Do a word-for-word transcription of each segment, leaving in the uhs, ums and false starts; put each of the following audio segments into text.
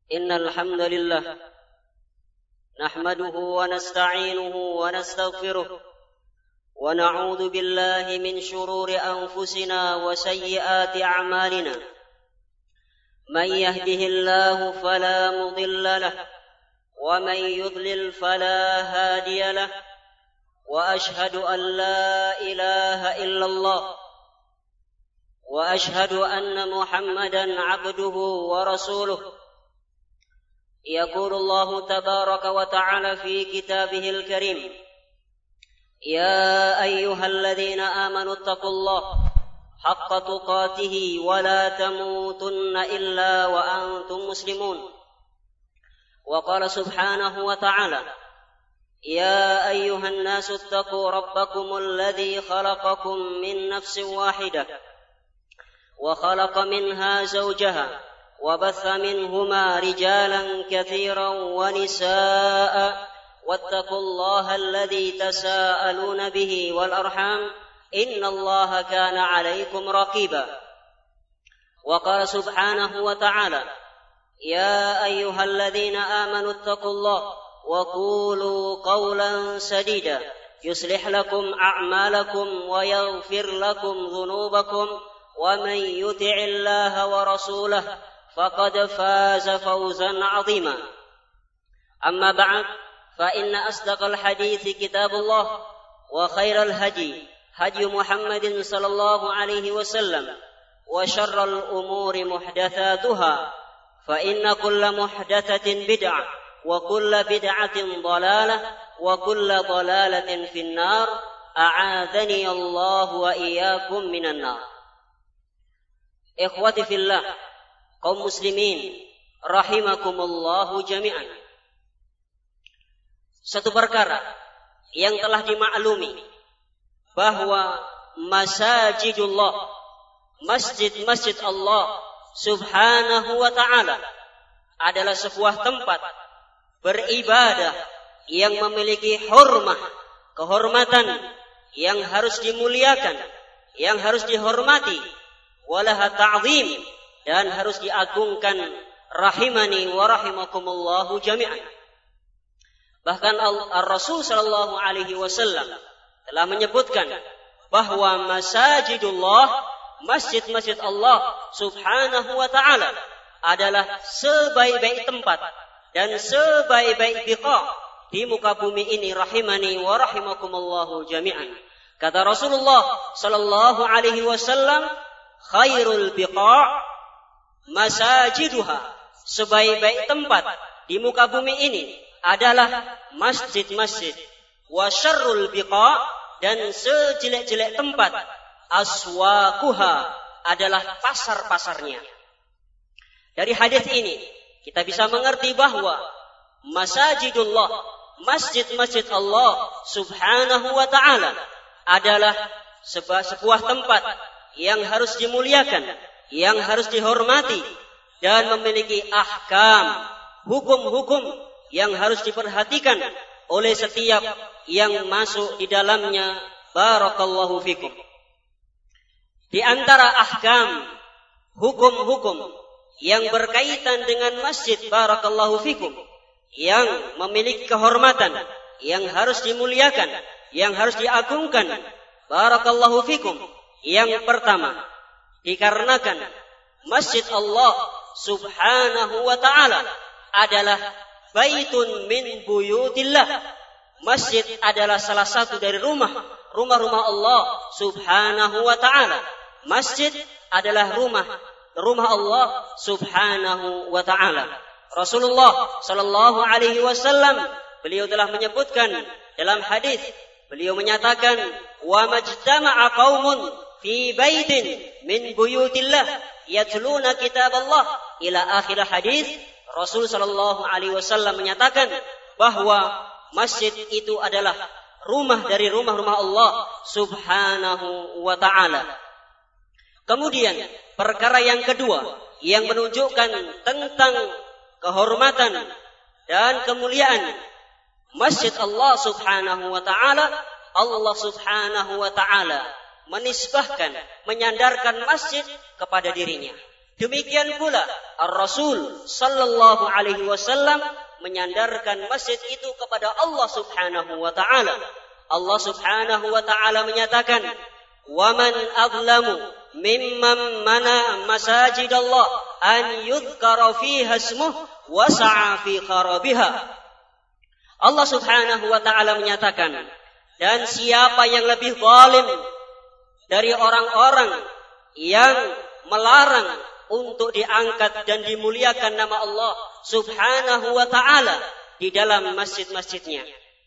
إن الحمد لله نحمده ونستعينه ونستغفره ونعوذ بالله من شرور أنفسنا وسيئات أعمالنا من يهده الله فلا مضل له ومن يضلل فلا هادي له وأشهد أن لا إله إلا الله وأشهد أن محمدا عبده ورسوله يقول الله تبارك وتعالى في كتابه الكريم يا أيها الذين آمنوا اتقوا الله حق تقاته ولا تموتن إلا وأنتم مسلمون وقال سبحانه وتعالى يا أيها الناس اتقوا ربكم الذي خلقكم من نفس واحدة وخلق منها زوجها وبث منهما رجالا كثيرا ونساء واتقوا الله الذي تساءلون به والأرحام إن الله كان عليكم رقيبا وقال سبحانه وتعالى يا أيها الذين آمنوا اتقوا الله وقولوا قولا سديدا يصلح لكم أعمالكم ويغفر لكم ذنوبكم ومن يطع الله ورسوله فقد فاز فوزا عظيما أما بعد فإن أصدق الحديث كتاب الله وخير الهدي هدي محمد صلى الله عليه وسلم وشر الأمور محدثاتها فإن كل محدثة بدعة وكل بدعة ضلالة وكل ضلالة في النار أعاذني الله وإياكم من النار. Ikhwati fillah, kaum muslimin rahimakumullahu jami'an. Satu perkara yang telah dimaklumi bahwa masajidullah, masjid-masjid Allah subhanahu wa ta'ala adalah sebuah tempat beribadah yang memiliki hormah, kehormatan yang harus dimuliakan, yang harus dihormati, walaha ta'zim, dan harus diagungkan, rahimani wa rahimakumullahu jami'an. Bahkan Al-Rasul sallallahu alaihi wasallam telah menyebutkan bahwa masajidullah, masjid-masjid Allah subhanahu wa ta'ala adalah sebaik-baik tempat dan sebaik-baik biqa di muka bumi ini, rahimani wa rahimakumullahu jami'an. Kata Rasulullah sallallahu alaihi wasallam, khairul biqa masajiduha, sebaik-baik tempat di muka bumi ini adalah masjid-masjid. Wa syarrul biqa, dan sejelek-jelek tempat aswaquha adalah pasar-pasarnya. Dari hadis ini kita bisa mengerti bahwa masajidullah, masjid-masjid Allah subhanahu wa ta'ala adalah sebuah, sebuah tempat yang harus dimuliakan, yang harus dihormati, dan memiliki ahkam, hukum-hukum yang harus diperhatikan oleh setiap yang masuk di dalamnya. Barakallahu fikum. Di antara ahkam, hukum-hukum yang berkaitan dengan masjid, barakallahu fikum, yang memiliki kehormatan, yang harus dimuliakan, yang harus diagungkan, barakallahu fikum. Yang pertama, dikarenakan masjid Allah subhanahu wa ta'ala adalah baitun min buyutillah. Masjid adalah salah satu dari rumah rumah-rumah Allah subhanahu wa ta'ala. Masjid adalah rumah rumah Allah subhanahu wa ta'ala. Rasulullah sallallahu alaihi wasallam beliau telah menyebutkan dalam hadis, beliau menyatakan wa majtama'a qaumun fi baitin min buyutillah yatluna kitab Allah ila akhir hadis. Rasul sallallahu alaihi wasallam menyatakan bahwa masjid itu adalah rumah dari rumah-rumah Allah subhanahu wa ta'ala. Kemudian perkara yang kedua yang menunjukkan tentang kehormatan dan kemuliaan masjid Allah subhanahu wa ta'ala, Allah subhanahu wa ta'ala menisbahkan, menyandarkan masjid kepada dirinya. Demikian pula Ar-Rasul sallallahu alaihi wasallam menyandarkan masjid itu kepada Allah Subhanahu wa taala. Allah Subhanahu wa taala menyatakan, "Wa man adlamu mimman mana masajidallah an yudhkara fiha ismuh wa sa'a fi kharabiha." Allah Subhanahu wa taala menyatakan, dan siapa yang lebih zalim dari orang-orang yang melarang untuk diangkat dan dimuliakan nama Allah Subhanahu wa ta'ala di dalam masjid-masjidnya.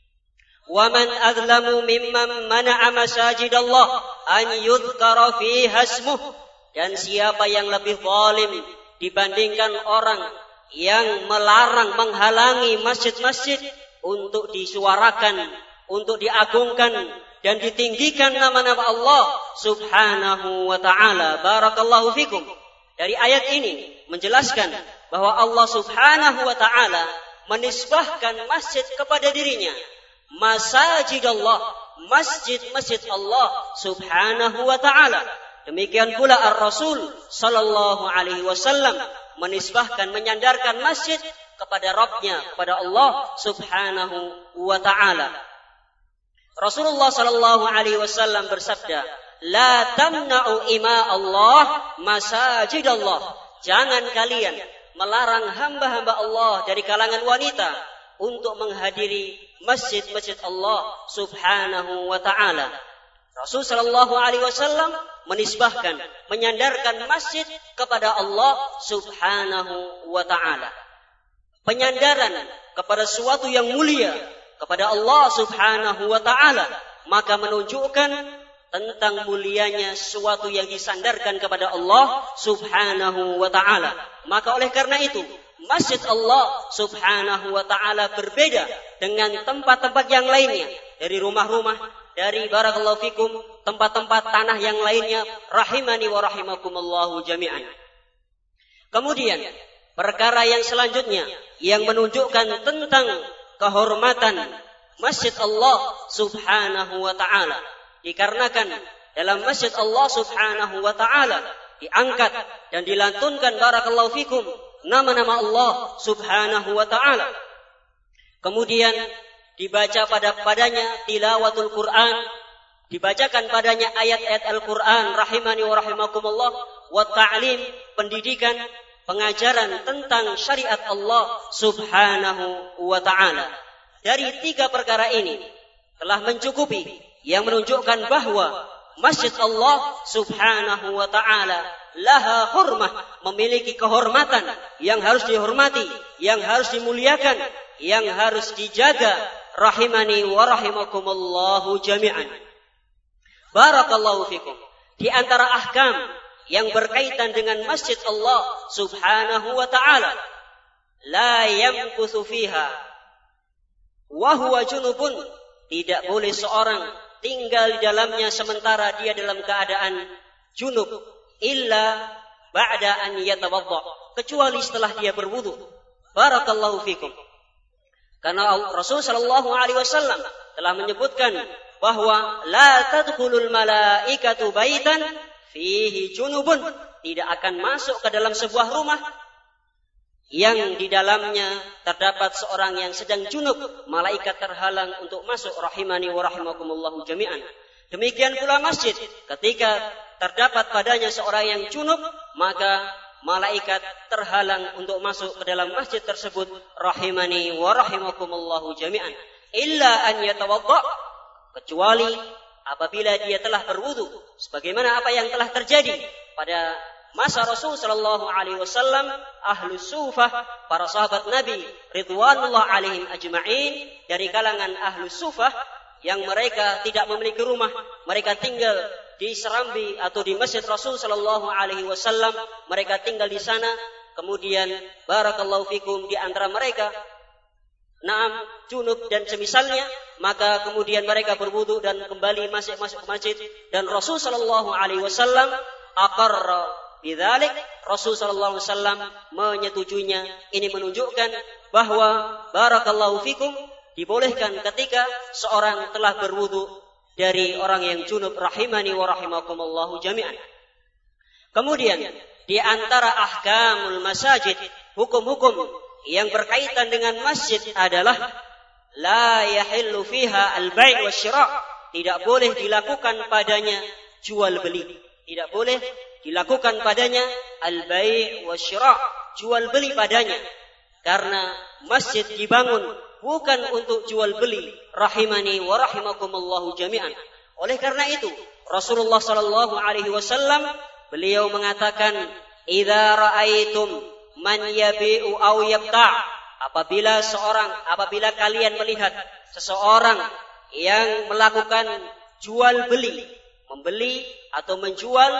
Wa man azlamu mimman mana'a masajidallah an yudhkara fiha ismuh. Dan siapa yang lebih zalim dibandingkan orang yang melarang, menghalangi masjid-masjid untuk disuarakan, untuk diagungkan dan ditinggikan nama-nama Allah Subhanahu wa ta'ala. Barakallahu fikum. Dari ayat ini menjelaskan bahwa Allah Subhanahu wa ta'ala menisbahkan masjid kepada dirinya. Masajid Allah, masjid-masjid Allah Subhanahu wa ta'ala. Demikian pula Ar-Rasul sallallahu alaihi wasallam menisbahkan, menyandarkan masjid kepada Rabbnya, kepada Allah Subhanahu wa ta'ala. Rasulullah sallallahu alaihi wasallam bersabda, "La tamna'u ima Allah masajid Allah." Jangan kalian melarang hamba-hamba Allah dari kalangan wanita untuk menghadiri masjid-masjid Allah Subhanahu wa ta'ala. Rasul sallallahu alaihi wasallam menisbahkan, menyandarkan masjid kepada Allah Subhanahu wa ta'ala. Penyandaran kepada sesuatu yang mulia kepada Allah Subhanahu wa ta'ala maka menunjukkan tentang mulianya sesuatu yang disandarkan kepada Allah Subhanahu wa ta'ala. Maka oleh karena itu masjid Allah Subhanahu wa ta'ala berbeda dengan tempat-tempat yang lainnya, dari rumah-rumah, dari barakallahu fikum tempat-tempat tanah yang lainnya, rahimani wa rahimakumullahu jami'an. Kemudian perkara yang selanjutnya yang menunjukkan tentang kehormatan masjid Allah Subhanahu wa ta'ala, dikarenakan dalam masjid Allah Subhanahu wa ta'ala diangkat dan dilantunkan barakallahu fikum nama-nama Allah Subhanahu wa ta'ala. Kemudian dibaca pada padanya tilawatul Quran, dibacakan padanya ayat-ayat Al-Quran, rahimani wa rahimakumullah, wa ta'lim, pendidikan, pengajaran tentang syariat Allah Subhanahu wa ta'ala. Dari tiga perkara ini telah mencukupi yang menunjukkan bahwa masjid Allah Subhanahu wa ta'ala laha hurmah, memiliki kehormatan yang harus dihormati, yang harus dimuliakan, yang harus dijaga, rahimani wa rahimakumullahu jami'an. Barakallahu fikum. Di antara ahkam yang berkaitan dengan masjid Allah Subhanahu wa ta'ala, la yamkuthu fiha wa huwa junubun. Tidak boleh seorang tinggal di dalamnya sementara dia dalam keadaan junub, illa ba'da an yatawadda, kecuali setelah dia berwudu. Barakallahu fikum. Karena Rasul sallallahu alaihi wasallam telah menyebutkan bahwa la tadkhulul malaikatu baitan fihi junubun, tidak akan masuk ke dalam sebuah rumah yang di dalamnya terdapat seorang yang sedang junub, malaikat terhalang untuk masuk, rahimani wa rahimakumullahu jami'an. Demikian pula masjid, ketika terdapat padanya seorang yang junub, maka malaikat terhalang untuk masuk ke dalam masjid tersebut, rahimani wa rahimakumullahu jami'an. Illa an yatawadda, kecuali apabila dia telah berwudu, sebagaimana apa yang telah terjadi pada masa Rasul sallallahu alaihi wasallam, ahlu sufah, para sahabat Nabi ridwanullah alaihim ajma'in, dari kalangan ahlu sufah yang mereka tidak memiliki rumah, mereka tinggal di serambi atau di masjid Rasul sallallahu alaihi wasallam, mereka tinggal di sana. Kemudian barakallahu fikum di antara mereka naam junub dan semisalnya, maka kemudian mereka berwudu dan kembali masuk masuk ke masjid, dan Rasul sallallahu alaihi wasallam aqarra bidzalik, Rasul sallallahu alaihi wasallam menyetujuinya. Ini menunjukkan bahwa barakallahu fikum dibolehkan ketika seorang telah berwudu dari orang yang junub, rahimani wa rahimakumullahu jami'an. Kemudian di antara ahkamul masajid, hukum-hukum yang berkaitan dengan masjid adalah la yahillu fiha al-bai' wasyira', tidak boleh dilakukan padanya jual beli. Tidak boleh dilakukan padanya al-bai' wasyira', jual beli padanya. Karena masjid dibangun bukan untuk jual beli, rahimani wa rahimakumullahu jami'an. Oleh karena itu, Rasulullah sallallahu alaihi wasallam beliau mengatakan, "Idza ra'aitum man yabi'u aw yabta'." Apabila seorang, apabila kalian melihat seseorang yang melakukan jual beli, membeli atau menjual,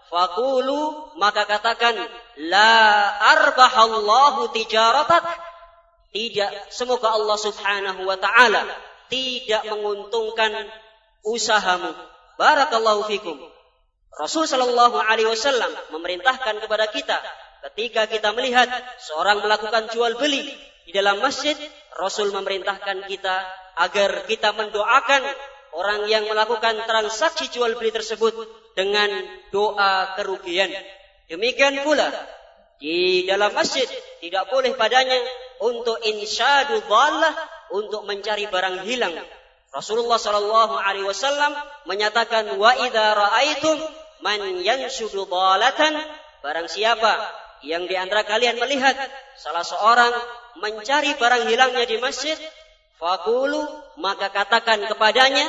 faqulu, maka katakan, la arbahallahu tijaratak, tidak, semoga Allah Subhanahu wa taala tidak menguntungkan usahamu. Barakallahu fikum. Rasul sallallahu alaihi wasallam memerintahkan kepada kita ketika kita melihat seorang melakukan jual beli di dalam masjid, Rasul memerintahkan kita agar kita mendoakan orang yang melakukan transaksi jual beli tersebut dengan doa kerugian. Demikian pula di dalam masjid tidak boleh padanya untuk insyadu dhalah, untuk mencari barang hilang. Rasulullah sallallahu alaihi wasallam menyatakan, wa idza raaitum man yanshudu dhalatan, barang siapa yang di antara kalian melihat salah seorang mencari barang hilangnya di masjid, faqulu, maka katakan kepadanya,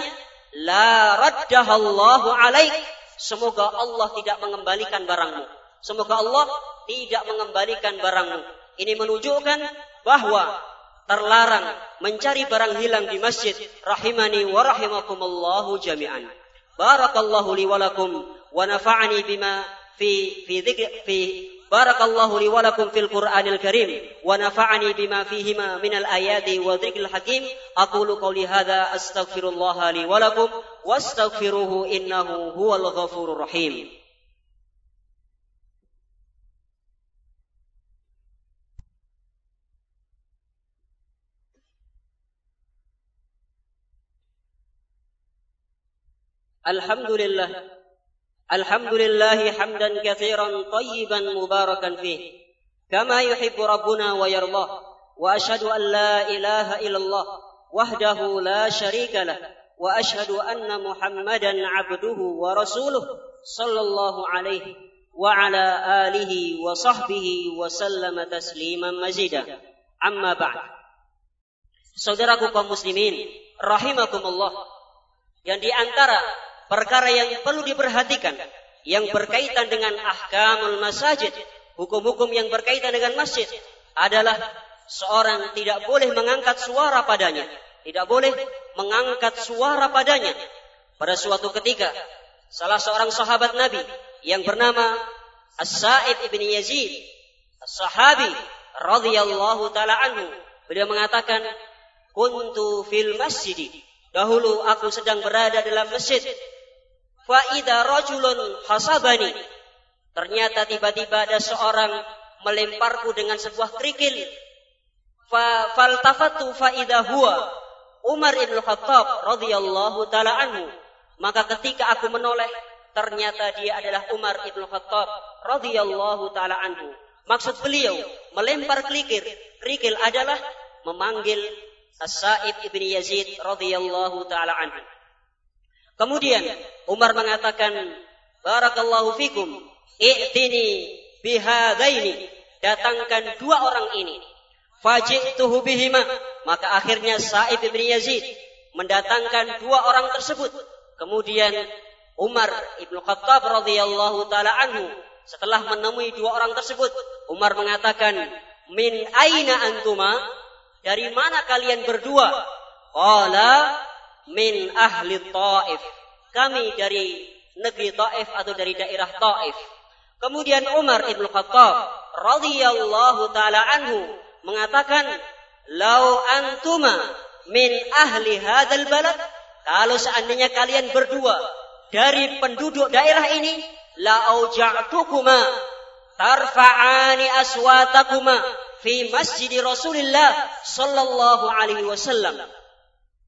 la raddahallahu alaik, semoga Allah tidak mengembalikan barangmu. Semoga Allah tidak mengembalikan barangmu. Ini menunjukkan bahwa terlarang mencari barang hilang di masjid, rahimani wa rahimakumullahu jami'an. Barakallahu li wa lakum wa nafa'ani bima fi fi dzikri fi barakallahu li wa lakum fil Qur'anil Karim wa nafa'ani bima fihima minal ayati wa dzikril hakim. Aqulu qouli hadza astaghfirullaha li wa lakum wastaghfiruhu innahu huwal ghafurur rahim. Alhamdulillah, alhamdulillahi hamdan katsiran tayyiban mubarakan fih, kama yuhibbu rabbuna wa yardah. Wa ashhadu an la ilaha illallah wahdahu la syarika lah, wa ashhadu anna Muhammadan abduhu wa rasuluh sallallahu alaihi wa ala alihi wa sahbihi wa sallama tasliman mazida. Amma ba'd. Saudaraku kaum muslimin, rahimakumullah, yang di antara perkara yang perlu diperhatikan yang berkaitan dengan ahkamul masajid, hukum-hukum yang berkaitan dengan masjid, adalah seorang tidak boleh mengangkat suara padanya. Tidak boleh mengangkat suara padanya. Pada suatu ketika, salah seorang sahabat Nabi yang bernama As-Sa'id ibn Yazid, as-sahabi radhiyallahu ta'ala anhu, beliau mengatakan, kuntu fil masjid, dahulu aku sedang berada dalam masjid, fa idza rajulun hasabani, ternyata tiba-tiba ada seorang melemparku dengan sebuah kerikil. Fa faltafatu fa idza huwa Umar ibn Khattab radhiyallahu taala anhu, maka ketika aku menoleh ternyata dia adalah Umar ibn Khattab radhiyallahu taala anhu. Maksud beliau melempar kerikil, kerikil adalah memanggil As-Sa'id ibn Yazid radhiyallahu taala anhu. Kemudian Umar mengatakan, barakallahu fikum, i'tini bihadaini, datangkan dua orang ini. Faji'tuhu bihima, maka akhirnya Sa'id ibn Yazid mendatangkan dua orang tersebut. Kemudian Umar ibn Khattab radhiyallahu taala anhu setelah menemui dua orang tersebut, Umar mengatakan, min aina antuma, dari mana kalian berdua? Qala min ahli Taif, kami dari negeri Taif atau dari daerah Taif. Kemudian Umar ibn Khattab radhiyallahu taala anhu mengatakan, lau antuma min ahli hadzal balad, kalau seandainya kalian berdua dari penduduk daerah ini, la auja'tukuma tarfa'ani aswatakuma fi masjid Rasulillah sallallahu alaihi wasallam.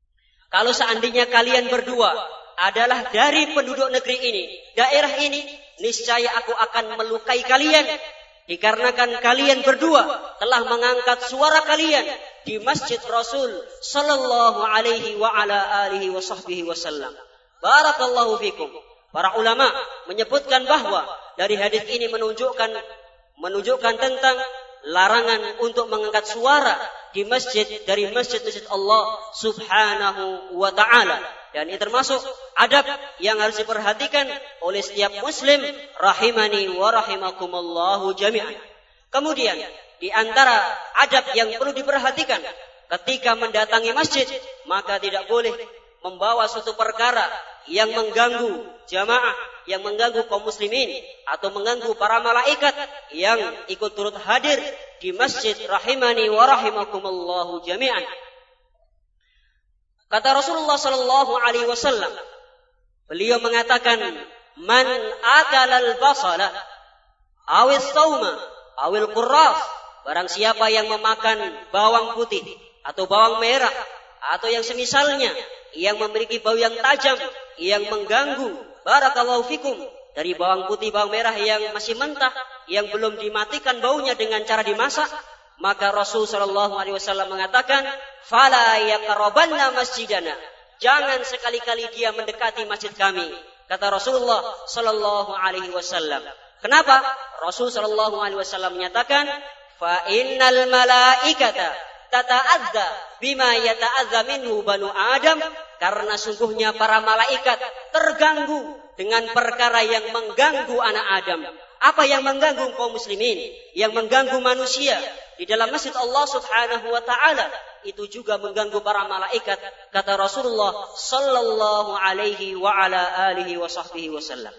Kalau seandainya kalian berdua adalah dari penduduk negeri ini, daerah ini, niscaya aku akan melukai kalian, dikarenakan kalian berdua telah mengangkat suara kalian di masjid Rasul sallallahu alaihi wa ala alihi wa sahbihi wasallam. Barakallahu fikum. Para ulama menyebutkan bahwa dari hadis ini menunjukkan menunjukkan tentang larangan untuk mengangkat suara di masjid dari masjid-masjid Allah Subhanahu wa taala, dan ini termasuk adab yang harus diperhatikan oleh setiap muslim rahimani wa rahimakumullahu jami'an. Kemudian di antara adab yang perlu diperhatikan ketika mendatangi masjid, maka tidak boleh membawa suatu perkara yang mengganggu jamaah, yang mengganggu kaum muslimin, atau mengganggu para malaikat yang ikut turut hadir di masjid rahimani wa rahimakumullahu jami'an. Kata Rasulullah sallallahu alaihi wasallam, beliau mengatakan, man akala al-basala awis sauma awil qurras, barang siapa yang memakan bawang putih atau bawang merah atau yang semisalnya yang memiliki bau yang tajam, yang mengganggu, barakallahu fikum, dari bawang putih, bawang merah yang masih mentah, yang belum dimatikan baunya dengan cara dimasak, maka Rasul sallallahu alaihi wasallam mengatakan, fala yaqrabanna masjidana, jangan sekali-kali dia mendekati masjid kami. Kata Rasulullah sallallahu alaihi wasallam. Kenapa? Rasul sallallahu alaihi wasallam menyatakan, fa innal malaikata tata'adza bima yata'adza minhu banu Adam, karena sungguhnya para malaikat terganggu dengan perkara yang mengganggu anak Adam. Apa yang mengganggu kaum muslimin, yang mengganggu manusia di dalam masjid Allah Subhanahu wa taala, itu juga mengganggu para malaikat, kata Rasulullah sallallahu alaihi wa ala alihi wa sahbihi wasallam.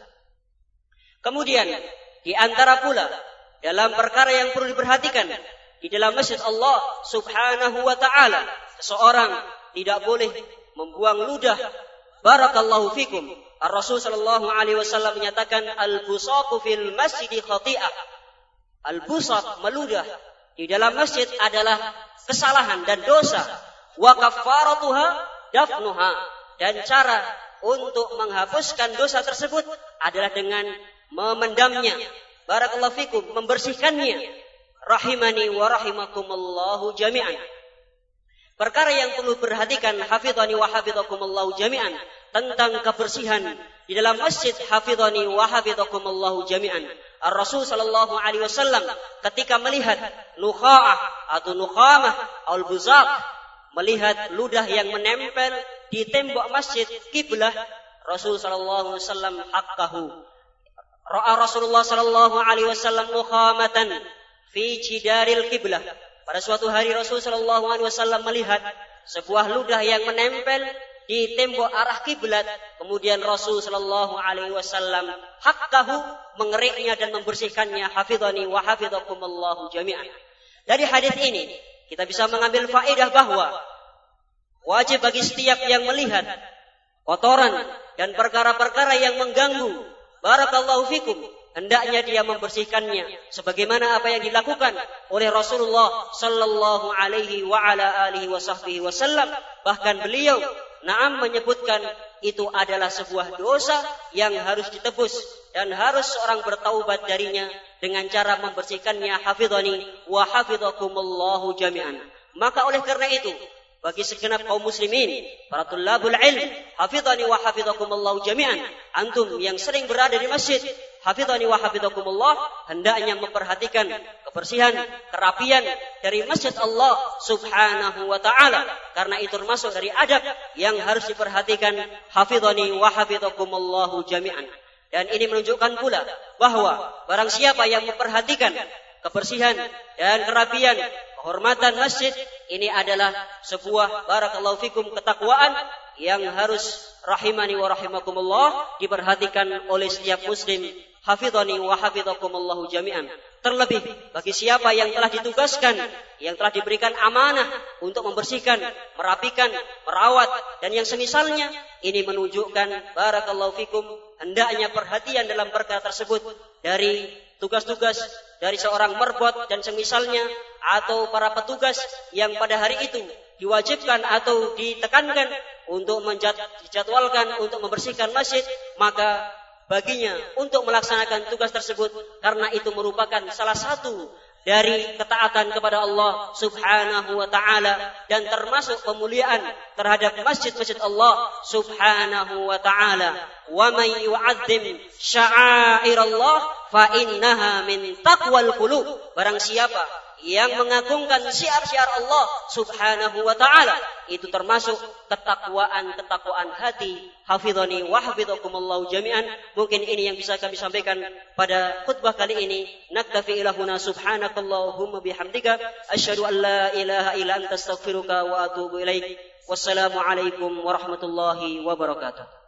Kemudian di antara pula dalam perkara yang perlu diperhatikan di dalam masjid Allah Subhanahu wa taala, seseorang tidak boleh membuang ludah. Barakallahu fikum. Ar-Rasul sallallahu alaihi wasallam menyatakan, al-busaqu fil masjid khati'ah. Al-busaq, meludah di dalam masjid adalah kesalahan dan dosa. Wa kaffaratuha dafnuha, dan cara untuk menghapuskan dosa tersebut adalah dengan memendamnya. Barakallahu fikum, membersihkannya. Rahimani wa rahimakumullahu jami'an. Perkara yang perlu perhatikan, hafidhani wa hafidhakumullahu jami'an, tentang kebersihan di dalam masjid, hafidhani wa hafidhakumullahu jami'an. Ar-Rasul sallallahu alaihi wasallam ketika melihat nukha'ah atau nukhamah al-buzaq, melihat ludah yang menempel di tembok masjid kiblah, Rasul sallallahu alaihi wasallam haqqahu. Ra'a Rasulullah sallallahu alaihi wasallam nukhamatan fi jidaril kiblah. Pada suatu hari Rasul sallallahu alaihi wasallam melihat sebuah ludah yang menempel di tembok arah kiblat. Kemudian Rasul sallallahu alaihi wasallam haqqahu, mengeriknya dan membersihkannya. Hafidhani wa hafidhakumullahu jami'an. Dari hadis ini kita bisa mengambil faedah bahwa wajib bagi setiap yang melihat kotoran dan perkara-perkara yang mengganggu, barakallahu fikum, hendaknya dia membersihkannya sebagaimana apa yang dilakukan oleh Rasulullah sallallahu alaihi wa ala alihi wa sahbihi wasallam. Bahkan beliau na'am menyebutkan itu adalah sebuah dosa yang harus ditebus dan harus seorang bertaubat darinya dengan cara membersihkannya. Hafidhani wa hafidhakumullahu jami'an. Maka oleh karena itu, bagi segenap kaum muslimin, para tullabul ilm, hafidhani wa hafidhakumullahu jami'an, antum yang sering berada di masjid, hafidhani wa hafidhakumullah, hendaknya memperhatikan kebersihan, kerapian dari masjid Allah Subhanahu wa taala, karena itu termasuk dari adab yang harus diperhatikan. Hafidhani wa hafidhakumullahu jami'an. Dan ini menunjukkan pula bahwa barang siapa yang memperhatikan kebersihan dan kerapian, kehormatan masjid, ini adalah sebuah, barakallahu fikum, ketakwaan yang harus rahimani wa rahimakumullah diperhatikan oleh setiap muslim. Hafidhani wa hafidhakumullahu jami'an. Terlebih bagi siapa yang telah ditugaskan, yang telah diberikan amanah untuk membersihkan, merapikan, merawat dan yang semisalnya, ini menunjukkan, barakallahu fikum, hendaknya perhatian dalam perkara tersebut dari tugas-tugas dari seorang merbot dan semisalnya, atau para petugas yang pada hari itu diwajibkan atau ditekankan untuk menjadwalkan untuk membersihkan masjid. Maka baginya untuk melaksanakan tugas tersebut, karena itu merupakan salah satu dari ketaatan kepada Allah Subhanahu wa ta'ala, dan termasuk pemuliaan terhadap masjid-masjid Allah Subhanahu wa ta'ala. Wa man yu'azzim sya'airallah fa innaha min taqwal qulub. Barang siapa yang mengagungkan syiar-syiar Allah Subhanahu wa ta'ala, itu termasuk ketakwaan-ketakwaan hati. Hafidhani wa hafidhakumullahu jami'an. Mungkin ini yang bisa kami sampaikan pada khutbah kali ini. Naktafi ilahuna subhanakallahumma bihamdika asyhadu an la ilaha illa anta astaghfiruka wa atubu ilaik. Wassalamu alaikum warahmatullahi wabarakatuh.